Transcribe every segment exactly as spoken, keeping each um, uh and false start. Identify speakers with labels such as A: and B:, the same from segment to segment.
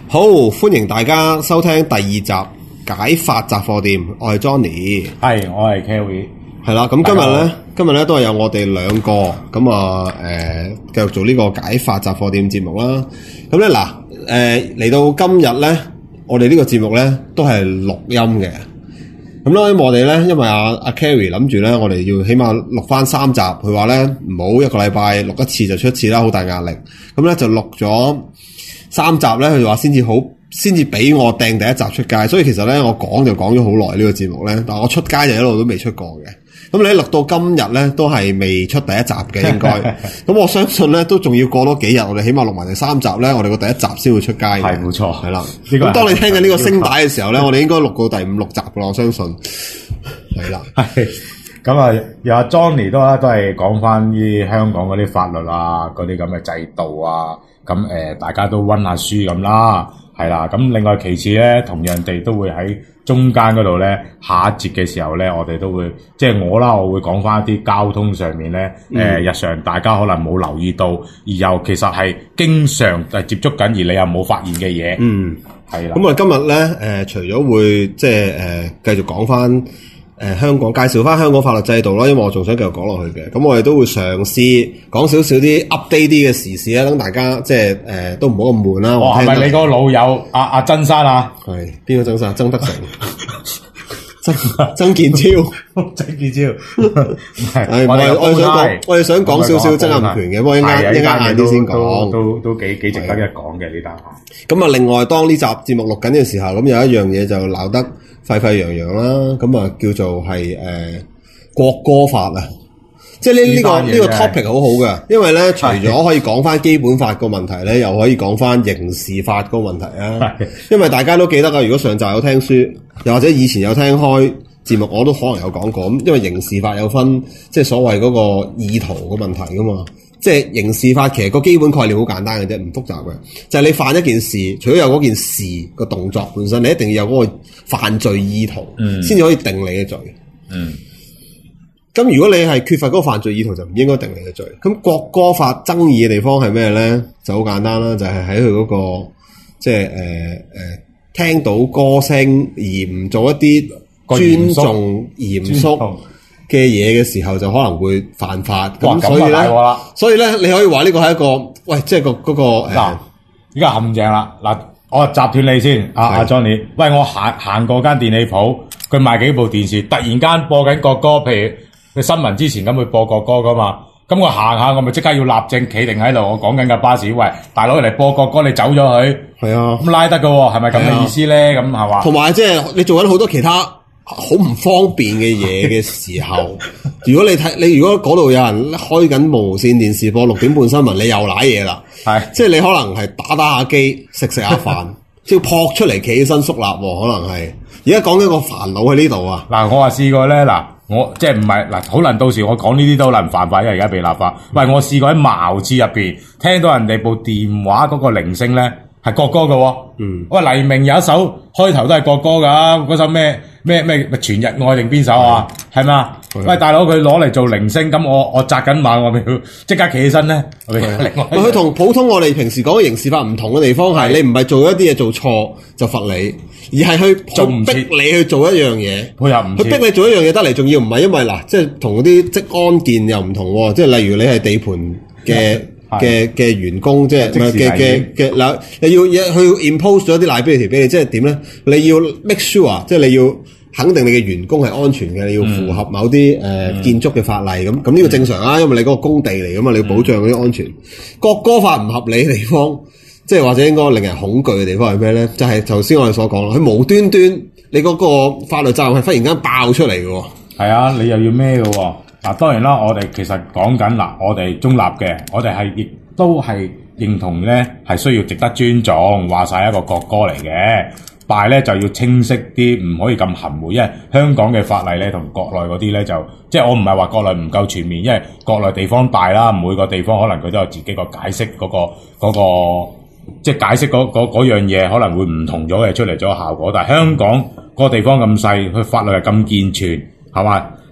A: 好，歡迎大家收聽第二集解法雜貨店，我係 Johnny，
B: 係我係 Kerry，
A: 係啦。咁今日咧，今日咧都係有我哋兩個咁啊，誒、呃，繼續做呢個解法雜貨店節目啦。咁咧嗱，誒嚟、呃、到今日咧，我哋呢個節目咧都係錄音嘅。咁咧，我哋咧，因為阿阿 Kerry 諗住咧，我哋要起碼錄翻三集，佢話咧唔好一個禮拜錄一次就出一次啦，好大壓力。咁咧就錄咗三集咧，佢話先至好，先至俾我掟第一集出街。所以其實咧，我講就講咗好耐呢個節目咧，但係我出街就一路都未出過嘅。咁你錄到今日咧，都係未出第一集嘅應該。咁我相信咧，都仲要過多幾日，我哋起碼錄埋第三集咧，我哋個第一集先會出街。
B: 係冇錯，
A: 係啦。咁當你聽緊呢個聲帶嘅時候咧，我哋應該錄到第五六集噶啦，我相信。係啦。
B: 係。咁啊，有阿 Johnny 都都係講翻啲香港嗰啲法律啊，嗰啲咁嘅制度啊，咁誒、呃、大家都溫下書咁啦，係啦。咁另外其次咧，同樣地都會喺中間嗰度咧，下一節嘅時候咧，我哋都會即係我啦，我會講翻一啲交通上面咧，誒、嗯呃、日常大家可能冇留意到，而又其實係經常誒接觸緊，而你又冇發現嘅嘢。嗯，係啦。咁
A: 我哋今日咧，誒、呃、除咗會即係誒繼續講翻。誒、呃、香港介紹翻香港法律制度啦，因為我仲想繼續講落去嘅，咁我哋都會嘗試講少少啲 update 啲嘅時事啦，等大家即係誒、呃、都唔好咁悶啦。
B: 哦，係咪你嗰個老友阿阿曾生啊？
A: 係邊個曾生？曾德成、曾曾健超、
B: 曾健超。
A: 係我哋我哋想講，我哋想講少少曾蔭權嘅，不過一陣一陣晏啲先講，
B: 都都幾幾值得一講嘅呢單。
A: 咁啊，另外當呢集節目錄緊嘅時候，咁有一樣嘢就鬧得沸沸揚揚啦，咁啊叫做係誒、呃、國歌法啊，即係呢呢個呢、呢個 topic 好好嘅，因為咧除咗可以講翻基本法個問題咧，又可以講翻刑事法個問題啊。因為大家都記得啊，如果上集有聽書，又或者以前有聽開節目，我都可能有講過。咁因為刑事法有分即係所謂嗰個意圖個問題噶嘛。即係刑事法其實個基本概念好簡單嘅啫，唔複雜嘅。就係、是、你犯一件事，除咗有嗰件事個動作本身，你一定要有嗰個犯罪意圖，先至、嗯、可以定你嘅罪。嗯。咁如果你係缺乏嗰個犯罪意圖，就唔應該定你嘅罪。咁國歌法爭議嘅地方係咩咧？就好簡單啦，就係喺佢嗰個即係誒誒聽到歌聲而唔做一啲尊重嚴肅嘅嘢嘅時候，就可能會犯法。咁所以咧，所以咧，你可以話呢個係一個，喂，即係個嗰個誒，
B: 依家陷阱啦。嗱，我斬斷你先，阿阿 Johnny。喂，我行行過間電器鋪，佢賣幾部電視，突然間播緊國歌，譬如佢新聞之前咁會播國歌噶嘛。咁我行下，我咪即刻要立正企定喺度。我講緊架巴士，喂，大佬嚟播國歌，你走咗佢，係啊，咁拉得噶，係咪咁嘅意思咧？咁係嘛？
A: 同埋即係你做緊好多其他好唔方便嘅嘢嘅時候，如果你睇你如果嗰度有人開緊無線電視播六點半新聞，你又瀨嘢啦，係即係你可能係打打下機，食食下飯，即係撲出嚟企起身肅立，可能係而家講緊個煩惱喺呢度啊！
B: 嗱，我話試過咧，嗱，我即係唔係嗱，可能到時我講呢啲都能犯法，因為而家被立法。喂，我試過喺茅廁入邊聽到人哋部電話嗰個鈴聲咧係國歌嘅喎，嗯，喂，黎明有一首開頭都係國歌㗎，嗰首咩？咩咩全日愛定邊首啊？係嘛？喂，大佬佢攞嚟做鈴聲，咁我我紮緊馬，我咪要即刻企起身咧。
A: 佢同普通我哋平時講嘅刑事法唔同嘅地方係，你唔係做一啲嘢做錯就罰你，而係去做唔逼你去做一樣嘢。佢又唔，佢逼你做一樣嘢得嚟，仲要唔係因為嗱，即係同嗰啲職安健又唔同喎。即係例如你係地盤嘅。嘅嘅員工即係嘅嘅嘅嗱，你要去 impose 咗啲 liability 俾你，即係點咧？你要 make sure， 即係你要肯定你嘅員工係安全嘅，你要符合某啲誒、嗯呃、建築嘅法例咁。咁呢個正常啊，因為你嗰個工地嚟噶嘛，你要保障嗰啲安全。嗯、國歌法唔合理嘅地方，即係或者應該令人恐懼嘅地方係咩咧？就係頭先我哋所講啦，佢無端端你嗰個法律責任係忽然間爆出嚟嘅喎。係
B: 啊，你又要咩嘅喎？嗱，當然啦，我哋其實講緊嗱，我哋中立嘅，我哋係亦都係認同咧，係需要值得尊重，話晒一個國歌嚟嘅，但係咧就要清晰啲，唔可以咁含糊，因為香港嘅法例咧同國內嗰啲咧就，即係我唔係話國內唔夠全面，因為國內地方大啦，每個地方可能佢都有自己個解釋嗰個嗰個，即係解釋嗰嗰嗰樣嘢可能會唔同咗嘅出嚟咗效果，但係香港個地方咁細，佢法律係咁健全，係嘛？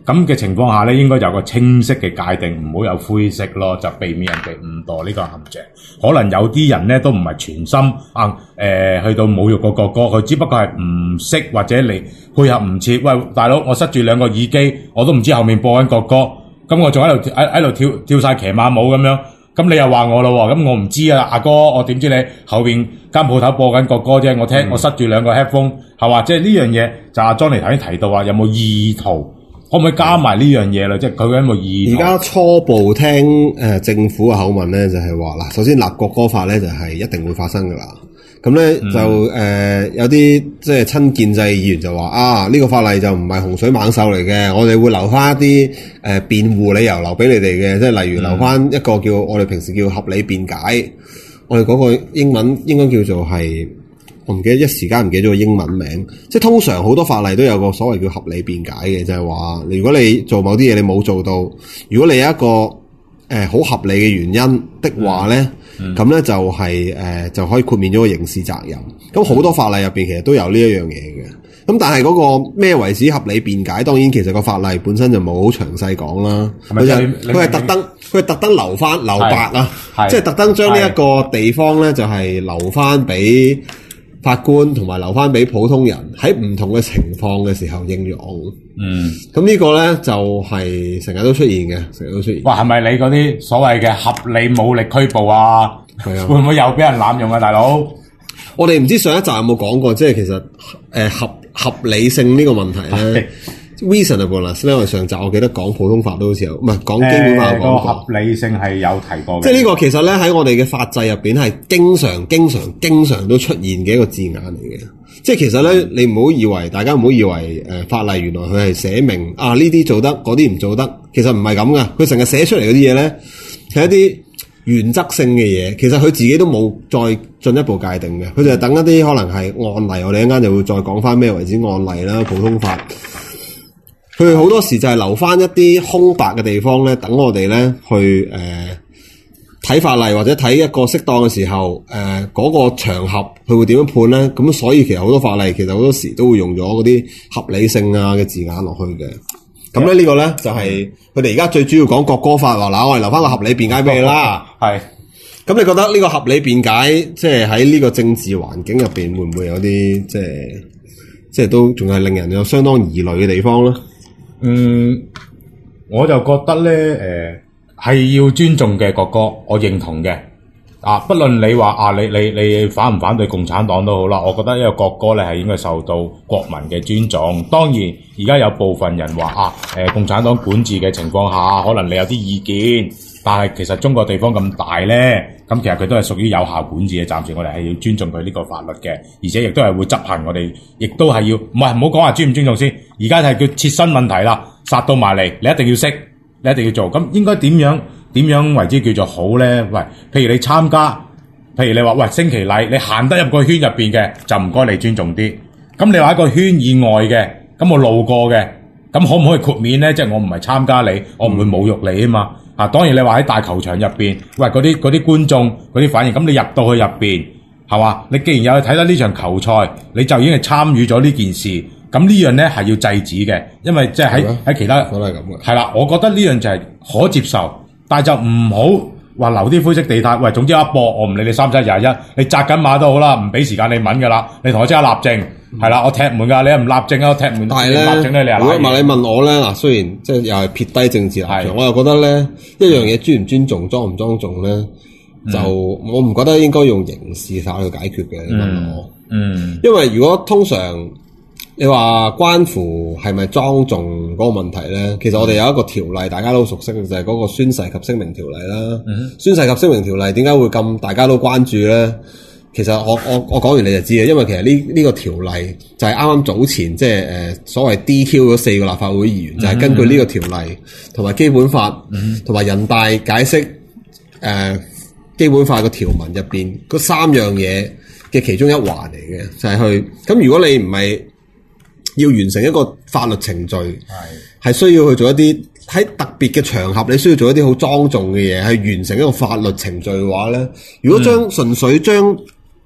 B: 咁嘅情況下咧，應該有個清晰嘅界定，唔好有灰色咯，就避免人哋誤墮呢個陷阱。可能有啲人咧都唔係全心啊，誒、呃、去到侮辱個國歌，佢只不過係唔識或者你配合唔切。喂，大佬，我塞住兩個耳機，我都唔知後面播緊國歌，咁我仲喺度喺喺度跳跳曬騎馬舞咁樣。咁你又話我咯喎，咁我唔知啊，阿哥，我點知你後邊間鋪頭播緊國歌啫？我聽、嗯、我塞住兩個 headphone 係嘛？即係呢樣嘢就阿 Johnny 頭先提到話有冇意圖，可唔可以加埋呢樣嘢啦？即係佢有冇意圖？
A: 而家初步聽誒、呃、政府嘅口吻咧，就係話嗱，首先立國歌法咧就係、是、一定會發生噶啦。咁咧、嗯、就誒、呃、有啲即係親建制議員就話啊，呢、這個法例就唔係洪水猛獸嚟嘅，我哋會留翻一啲誒辯護理由留俾你哋嘅，即係例如留翻一個叫、嗯、我哋平時叫合理辯解，我哋嗰個英文應該叫做係我唔記得一時間唔記得咗個英文名，即係通常好多法例都有個所謂叫合理辯解嘅，就係話如果你做某啲嘢你冇做到，如果你有一個誒好、呃、合理嘅原因的話咧。嗯咁咧、嗯、就係、是、誒、呃、就可以豁免咗個刑事責任。咁好多法例入邊其實都有呢一樣嘢嘅。咁但係嗰個咩為止合理辯解？當然其實個法例本身就冇好詳細講啦。佢就佢係特登佢係特登留翻留白啊，即係特登將呢一個地方咧就係留翻俾法官同埋留翻俾普通人喺唔同嘅情況嘅時候應用。嗯，咁呢個咧就係成日都出現嘅，成日都出現。哇，
B: 係咪你嗰啲所謂嘅合理武力拘捕啊？係啊，會唔會又俾人濫用啊，大佬？
A: 我哋唔知上一集有冇講過，即係其實誒、呃、合合理性呢個問題咧 ，reasonableness 咧，我哋上集我記得講普通法都好似有，唔係講基本法講過、呃、
B: 合理性係有提過嘅。
A: 即係呢個其實咧喺我哋嘅法制入邊係經常、經常、經常都出現嘅一個字眼嚟嘅。即係其實咧，你唔好以為，大家唔好以為誒、呃、法例原來佢係寫明啊呢啲做得，嗰啲唔做得，其實唔係咁噶。佢成日寫出嚟嗰啲嘢咧係一啲原則性嘅嘢，其實佢自己都冇再進一步界定嘅。佢就係等一啲可能係案例，我哋一陣間就會再講翻咩為之案例啦。普通法佢哋好多時就係留翻一啲空白嘅地方咧，等我哋咧去誒。呃睇法例或者睇一個適當嘅時候，誒、呃、嗰、那個場合佢會點樣判咧？咁所以其實好多法例其實好多時都會用咗嗰啲合理性啊嘅字眼落去嘅。咁咧呢個咧就係佢哋而家最主要講國歌法話，嗱我哋留翻個合理辯解俾你啦。係。咁你覺得呢個合理辯解即係喺呢個政治環境入邊會唔會有啲即係即係都仲係令人有相當疑慮嘅地方咧？
B: 嗯，我就覺得咧誒。呃係要尊重嘅國歌，我認同嘅。啊，不論你話啊，你你你反唔反對共產黨都好啦，我覺得呢個國歌咧係應該受到國民嘅尊重。當然，而家有部分人話啊，誒、呃，共產黨管治嘅情況下，可能你有啲意見，但係其實中國地方咁大咧，咁其實佢都係屬於有效管治嘅。暫時我哋係要尊重佢呢個法律嘅，而且亦都係會執行我哋，亦都係要唔係唔好講話尊唔尊重先。而家係叫切身問題啦，殺到埋嚟，你一定要識。你一定要做，咁應該點樣點樣為之叫做好咧？喂，譬如你參加，譬如你話喂升旗禮，你行得入個圈入邊嘅，就唔該你尊重啲。咁你話喺個圈以外嘅，咁我路過嘅，咁可唔可以豁免咧？即係我唔係參加你，我唔會侮辱你啊嘛。啊，當然你話喺大球場入邊，喂嗰啲嗰啲觀眾嗰啲反應，咁你入到去入邊係嘛？你既然有去睇到呢場球賽，你就已經係參與咗呢件事。咁呢樣咧係要制止嘅，因為即係喺喺其他
A: 都係咁嘅。
B: 係啦，我覺得呢樣就係可接受，但係就唔好話留啲灰色地帶。喂，總之一播，我唔理你三七廿一，你紮緊馬都好啦，唔俾時間你問噶啦，你同我即刻立正，係啦、嗯，我踢門噶，你又唔立正啊，我踢門。但係咧，立正咧，你又
A: 如果你問我咧，嗱，雖然即係又係撇低政治立場，我又覺得咧一樣嘢尊唔尊重、莊唔莊重咧，嗯、就我唔覺得應該用刑事法去解決嘅。你問我，嗯，因為如果通常。你話關乎係咪莊重嗰個問題咧？其實我哋有一個條例，大家都熟悉嘅就係、是、嗰個宣誓及聲明條例啦。嗯、宣誓及聲明條例點解會咁大家都關注咧？其實我我我講完你就知嘅，因為其實呢呢、這個條例就係啱啱早前即係誒所謂 D Q 嗰四個立法會議員，嗯、就係根據呢個條例同埋基本法同埋、嗯、人大解釋誒、呃、基本法個條文入邊嗰三樣嘢嘅其中一環嚟嘅，就係、是、去咁如果你唔係。要完成一個法律程序，係係需要去做一啲喺特別嘅場合，你需要做一啲好莊重嘅嘢，係完成一個法律程序嘅話咧，如果將純粹將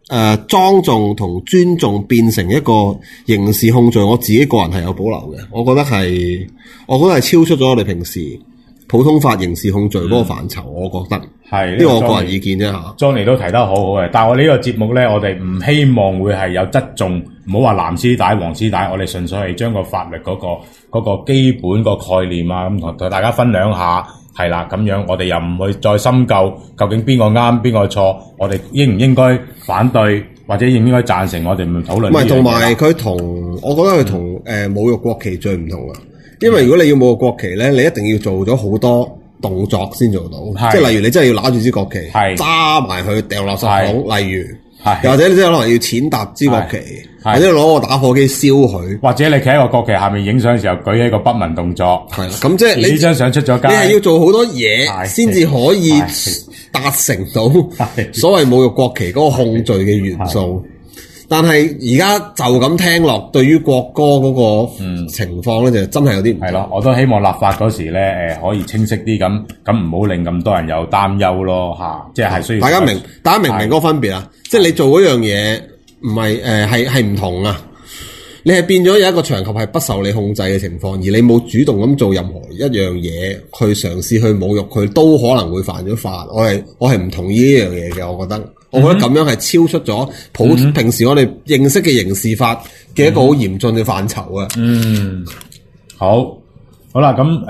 A: 誒莊重同尊重變成一個刑事控罪，我自己個人係有保留嘅。我覺得係，我覺得係超出咗我哋平時普通法刑事控罪嗰個範疇。嗯、我覺得係呢個我個人意見啫嚇。
B: Johnny 都提得好好嘅，但係我哋呢個節目咧，我哋唔希望會係有側重，唔好話藍絲帶、黃絲帶，我哋純粹係將個法律嗰、嗰個嗰個基本個概念啊，咁同同大家分享下。係啦，咁樣我哋又唔去再深究究竟邊個啱邊個錯，我哋應唔應該反對或者應唔應該贊成，我哋唔討論。唔係，同埋佢同，我覺得佢同誒侮辱國旗最唔同啊！因為如果你要侮辱國旗咧，你一定要做咗好多動作先做到，即係例如你真係要揦住支國旗，揸埋佢掉落垃圾桶，例如。又或者你真係可能要踐踏支國旗，或者攞個打火機燒佢，或者你企喺個國旗下面影相嘅時候舉起個不文動作，係啦。咁即係你呢張相出咗街，你係要做好多嘢先至可以達成到所謂侮辱國旗嗰個控罪嘅元素。但係而家就咁聽落，對於國歌嗰個情況咧，就真係有啲唔係咯。我都希望立法嗰時咧，誒可以清晰啲咁，咁唔好令咁多人有擔憂咯嚇。即係係需要大家明，大家明唔明嗰個分別啊？即係你做嗰樣嘢唔係誒係係唔同啊！你係變咗有一個場合係不受你控制嘅情況，而你冇主動咁做任何一樣嘢去嘗試去侮辱佢，都可能會犯咗法。我係我係唔同意呢樣嘢嘅，我覺得。我覺得咁樣係超出咗普、嗯、平時我哋認識嘅刑事法嘅一個好嚴峻嘅範疇啊！嗯，好，好啦，咁誒，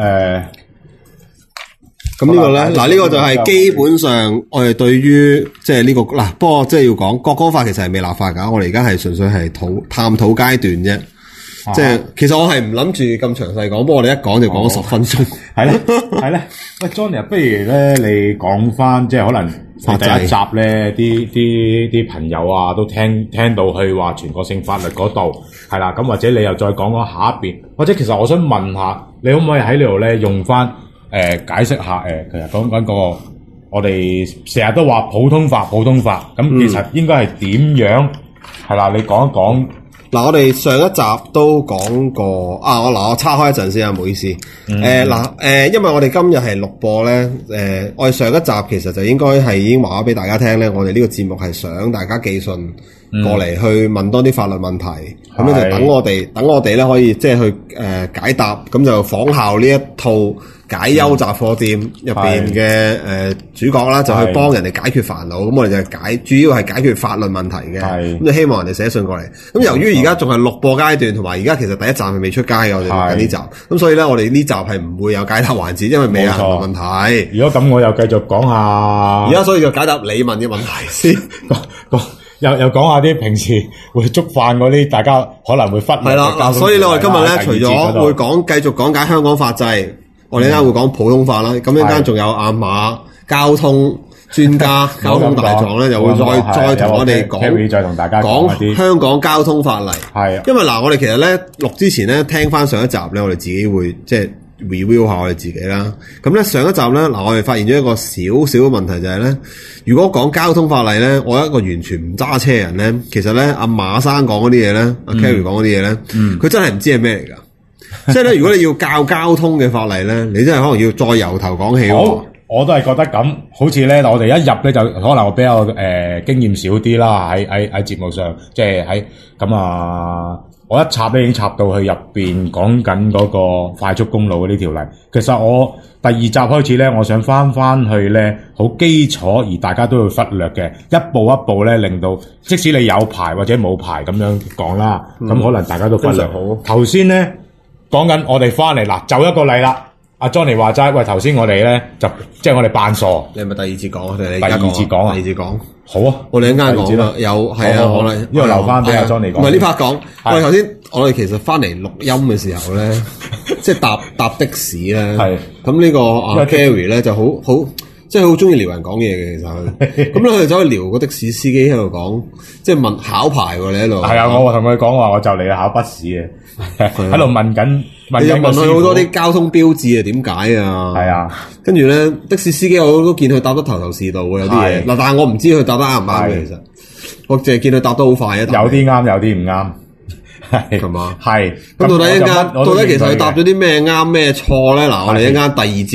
B: 咁、呃、呢個咧，嗱呢、呢個就係基本上我哋對於即係呢個嗱，不過即係要講國歌法其實係未立法㗎，我哋而家係純粹係討探討階段啫。啊、即係其實我係唔諗住咁詳細講，不過我哋一講就講咗十分鐘。係咧，係咧。喂 ，Johnny， 不如咧你講翻，即係可能第一集咧，啲啲啲朋友啊都聽聽到去話全國性法律嗰度係啦，咁或者你又再講講下一邊，或者其實我想問下，你可唔可以喺呢度咧用翻誒、呃、解釋下誒、呃，其實講緊個我哋成日都話普通法普通法，咁其實應該係點樣係啦？你講一講。嗱，我哋上一集都講過啊，我嗱我岔開一陣先啊，唔好意思。誒嗱誒，因為我哋今日係錄播咧，誒、呃、我哋上一集其實就應該係已經話咗俾大家聽咧，我哋呢個節目係想大家寄信過嚟去問多啲法律問題，咁、嗯、樣就等我哋等我哋咧可以即係去誒、呃、解答，咁就仿效呢一套解憂雜貨店入邊嘅誒主角啦，就去幫人哋解決煩惱。咁我哋就解主要係解決法律問題嘅，咁就希望人哋寫信過嚟。咁由於而家仲係錄播階段，同埋而家其實第一站係未出街嘅，我哋錄緊呢集，咁所以咧我哋呢集係唔會有解答環節，因為未有問題。如果咁，我又繼續講下。而家所以就解答你問嘅問題先。又又講下啲平時會觸犯嗰啲，大家可能會忽略嘅。係啦，嗱，所以咧我哋今日咧除咗會講繼續講解香港法制，嗯、我哋一陣會講普通法啦。咁一陣仲有阿馬交通專家、交通大狀咧，就會再再同我哋講，再同大家講香港交通法例。係，因為嗱，我哋其實咧錄之前咧聽翻上一集咧，我哋自己會即係 review 下我哋自己啦。咁咧上一集咧嗱，我哋發現咗一個小小嘅問題就係咧。如果講交通法例咧，我一個完全唔揸車嘅人咧，其實咧阿馬生講嗰啲嘢咧，阿 Kerry 講嗰啲嘢咧，佢、嗯、真係唔知係咩嚟噶。即係咧，如果你要教交通嘅法例咧，你真係可能要再由頭講起。好，我都係覺得咁，好似咧，我哋一入咧就可能我比較誒、呃、經驗少啲啦，喺喺喺節目上，即係喺咁啊，我一插咧已經插到去入邊講緊嗰個快速公路嗰啲條例。其實我第二集開始咧，我想翻翻去咧，好基礎而大家都要忽略嘅，一步一步咧，令到即使你有牌或者冇牌咁樣講啦，咁、嗯、可能大家都忽略好。頭先咧講緊我哋翻嚟嗱，就一個例啦。阿 Johnny 話齋，喂，頭先我哋咧就即係我哋扮傻。你係咪第二次講？定係第二次講啊？第二次講。好啊，我哋一陣間講啦。有係啊，好啦，因為留翻俾阿 Johnny 講。唔係呢 part 講。喂，頭先我哋其實翻嚟錄音嘅時候咧，即係搭搭的士咧。係。咁呢個阿 Kerry 咧就好好，即係好中意撩人講嘢嘅，其實佢。咁咧佢就走去撩個的士司機喺度講，即係問考牌喎，你喺度。係啊，我同佢講話，我就嚟考筆試啊，喺度問緊。你就問佢好多啲交通標誌啊，點解啊？係啊，跟住咧的士司機我都見佢答得頭頭是道喎，有啲嘢嗱，但係我唔知佢答得啱唔啱嘅，其實我淨係見佢答得好快啊，有啲啱，有啲唔啱，係係嘛？係咁到底一間到底其實佢答咗啲咩啱咩錯咧？嗱，我哋一間第二節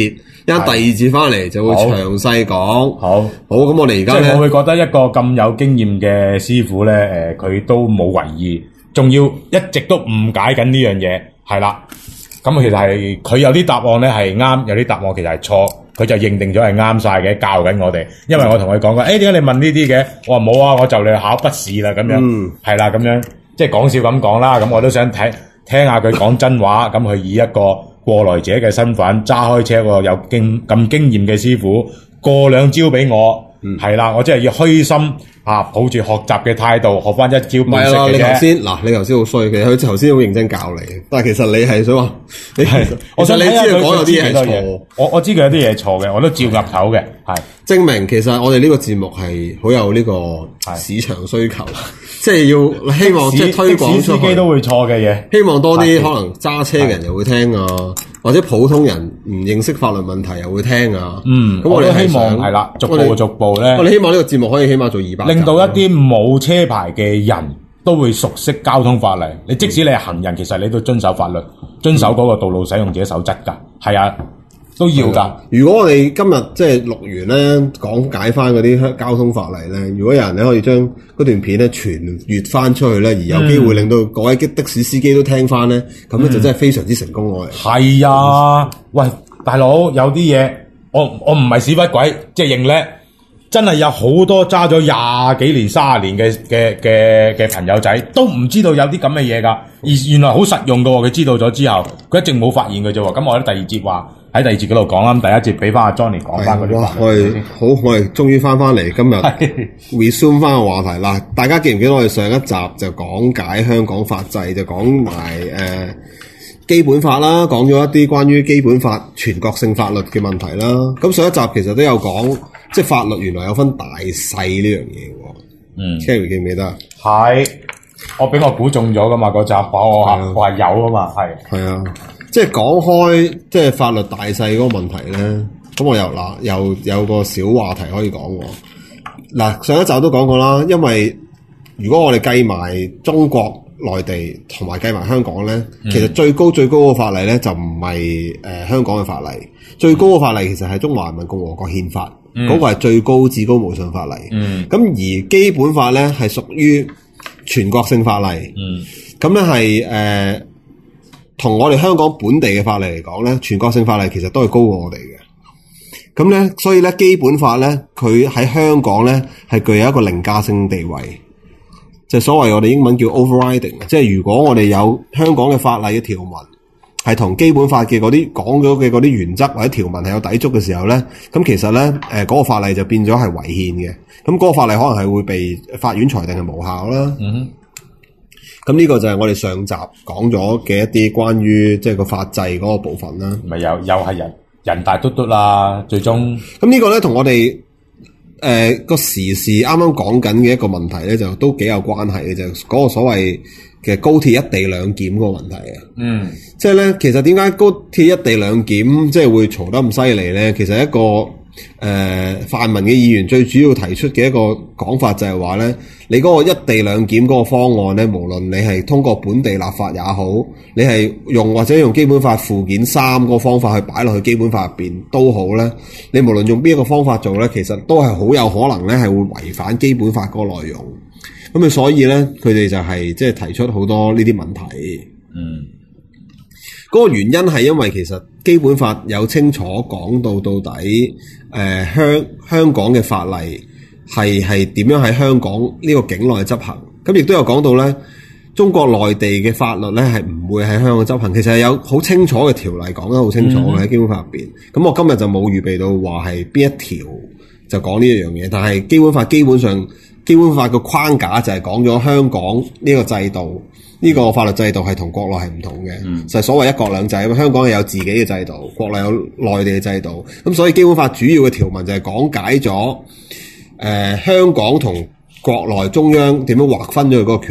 A: 一陣第二節翻嚟就會詳細講。
B: 好，
A: 好，咁我哋而家咧，
B: 即係我會覺得一個咁有經驗嘅師傅咧，誒、呃，佢都冇為意，仲要一直都誤解緊呢樣嘢，係啦。咁其實係佢有啲答案咧係啱，有啲答案其實係錯，佢就認定咗係啱晒嘅，教緊我哋。因為我同佢講過，誒點解你問呢啲嘅？我話冇啊，我就嚟考筆試啦，咁樣，係啦、嗯，咁樣即係講笑咁講啦。咁我都想睇聽下佢講真話。咁佢以一個過來者嘅身份揸開車，個有經咁經驗嘅師傅過兩招俾我，係啦、嗯，我真係要虛心。啊！抱住學習嘅態度，學翻一招半式嘅啫。你頭先嗱，你頭先好衰嘅，佢頭先好認真教你，但係其實你係想話，你係我想你知佢講有啲嘢錯。我我知佢有啲嘢錯嘅，我都照岌頭嘅，係
A: 證明其實我哋呢個節目係好有呢個市場需求，即係要希望即係推廣出去。
B: 司機都會錯嘅嘢，
A: 希望多啲可能揸車嘅人又會聽啊，或者普通人唔認識法律問題又會聽啊。
B: 嗯，咁我哋希望係啦，逐步逐步咧。
A: 我哋希望呢個節目可以起碼做二百。
B: 令到一啲冇車牌嘅人都會熟悉交通法例。你即使你係行人，其實你都遵守法律，遵守嗰個道路使用者守則㗎。係啊，都要㗎。
A: 如果我哋今日即係錄完咧，講解翻嗰啲交通法例咧，如果有人咧可以將嗰段片咧傳閱翻出去咧，而有機會令到各位的士司機都聽翻咧，咁咧、嗯、就真係非常之成功喎。
B: 係啊，喂，大佬有啲嘢，我我唔係屎忽鬼，即係認叻。真係有好多揸咗廿幾年、三十年嘅嘅嘅嘅朋友仔，都唔知道有啲咁嘅嘢㗎。而原來好實用㗎喎，佢知道咗之後，佢一直冇發現嘅啫喎。咁我喺第二節話喺第二節嗰度講啦，咁第一節俾翻阿 Johnny 講翻嗰啲話。
A: 我哋好，我哋終於翻翻嚟今日 resume 翻個話題啦。大家記唔記得我哋上一集就講解香港法制，就講埋誒、呃、基本法啦，講咗一啲關於基本法全國性法律嘅問題啦。咁上一集其實都有講。即係法律原來有分大細呢樣嘢喎。嗯 Kerry 記唔記得啊？
B: 係，我俾我估中咗噶嘛，嗰集我話我話有啊嘛，係。係
A: 啊，即係講開即係法律大細嗰個問題咧，咁我又嗱又有個小話題可以講喎。嗱，上一集都講過啦，因為如果我哋計埋中國內地同埋計埋香港咧，嗯、其實最高最高嘅法例咧就唔係誒香港嘅法例，最高嘅法例其實係中華人民共和國憲法。嗰、嗯、個係最高至高無上法例，咁、嗯、而基本法咧係屬於全國性法例，咁咧係誒同我哋香港本地嘅法例嚟講咧，全國性法例其實都係高過我哋嘅，咁咧所以咧基本法咧佢喺香港咧係具有一個凌駕性地位，就係、所謂我哋英文叫 overriding， 即係如果我哋有香港嘅法例嘅條文，係同基本法嘅嗰啲講咗嘅嗰啲原則或者條文係有抵觸嘅時候咧，咁其實咧誒嗰個法例就變咗係違憲嘅，咁嗰個法例可能係會被法院裁定係無效啦。嗯哼，咁呢個就係我哋上集講咗嘅一啲關於即係個法制嗰個部分啦。
B: 咪又又係人人大嘟嘟啦，最終
A: 咁呢個咧同我哋誒個時事啱啱講緊嘅一個問題咧，就都幾有關係嘅，就係嗰個所謂嘅高鐵一地兩檢嗰個問題啊，嗯，即係咧，其實點解高鐵一地兩檢即係會嘈得咁犀利咧？其實一個誒、呃、泛民嘅議員最主要提出嘅一個講法就係話咧，你嗰個一地兩檢嗰個方案咧，無論你係通過本地立法也好，你係用或者用基本法附件三嗰個方法去擺落去基本法入邊都好咧，你無論用邊一個方法做咧，其實都係好有可能咧係會違反基本法嗰個內容。咁啊，所以咧，佢哋就係即係提出好多呢啲問題。嗯，嗰個原因係因為其實基本法有清楚講到到底，誒、呃、香香港嘅法例係係點樣喺香港呢個境內執行。咁亦都有講到咧，中國內地嘅法律咧係唔會喺香港執行。其實係有好清楚嘅條例講得好清楚嘅喺、嗯、基本法入邊。咁我今日就冇預備到話係邊一條就講呢一樣嘢，但係基本法基本上。基本法個框架就係講咗香港呢個制度，呢、這個法律制度係同國內係唔同嘅，嗯、就係所謂一國兩制。咁香港係有自己嘅制度，國內有內地嘅制度。咁所以基本法主要嘅條文就係講解咗誒、呃、香港同國內中央點樣劃分咗佢嗰個權力。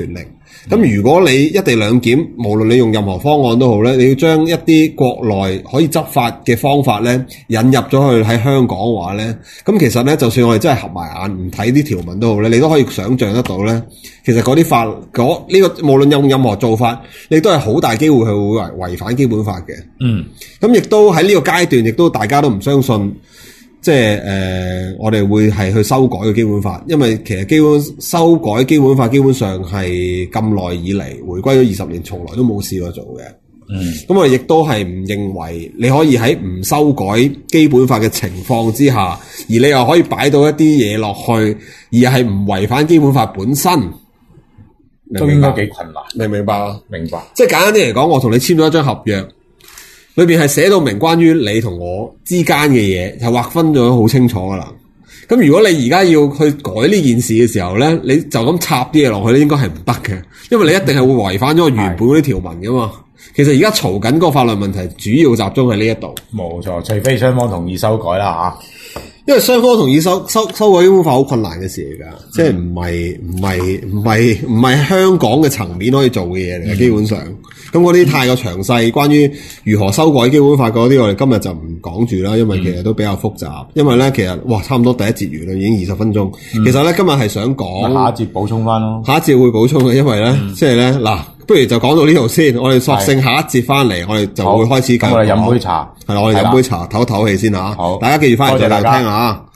A: 咁如果你一地兩檢，無論你用任何方案都好咧，你要將一啲國內可以執法嘅方法咧引入咗去喺香港嘅話咧，咁其實咧就算我哋真係合埋眼唔睇啲條文都好咧，你都可以想像得到咧，其實嗰啲法嗰呢、這個無論用任何做法，你都係好大機會係會違違反基本法嘅。嗯，咁亦都喺呢個階段，亦都大家都唔相信。即係誒、呃，我哋會係去修改嘅基本法，因為其實基本修改基本法基本上係咁耐以嚟，回歸咗二十年，從來都冇試過做嘅。嗯，咁我亦都係唔認為你可以喺唔修改基本法嘅情況之下，而你又可以擺到一啲嘢落去，而係唔違反基本法本身，
B: 都應該幾困難。
A: 明唔明白啊？
B: 明白。
A: 即係簡單啲嚟講，我同你簽咗一張合約。裏邊係寫到明關於你同我之間嘅嘢，就劃分咗好清楚噶啦。咁如果你而家要去改呢件事嘅時候咧，你就咁插啲嘢落去咧，應該係唔得嘅，因為你一定係會違反咗我原本嗰啲條文噶嘛。其實而家嘈緊嗰個法律問題，主要集中喺呢一度。
B: 冇錯，除非雙方同意修改啦吓。
A: 因為雙方同意修修修改基本法好困難嘅事嚟㗎，嗯、即係唔係唔係唔係唔係香港嘅層面可以做嘅嘢嚟嘅，嗯、基本上。咁嗰啲太過詳細，關於如何修改基本法嗰啲，我哋今日就唔講住啦，因為其實都比較複雜。嗯、因為咧，其實哇，差唔多第一節完啦，已經二十分鐘。嗯、其實咧，今日係想講
B: 下一節補充翻咯。下
A: 一節會補充嘅，因為咧，嗯、即係咧嗱。不如就講到呢度先，我哋索性下一節翻嚟，我哋就會開始繼續講。
B: 我哋飲杯茶，
A: 係啦，我哋飲杯茶，唞一唞氣先吓。
B: 好，
A: 大家記住翻嚟再嚟聽下。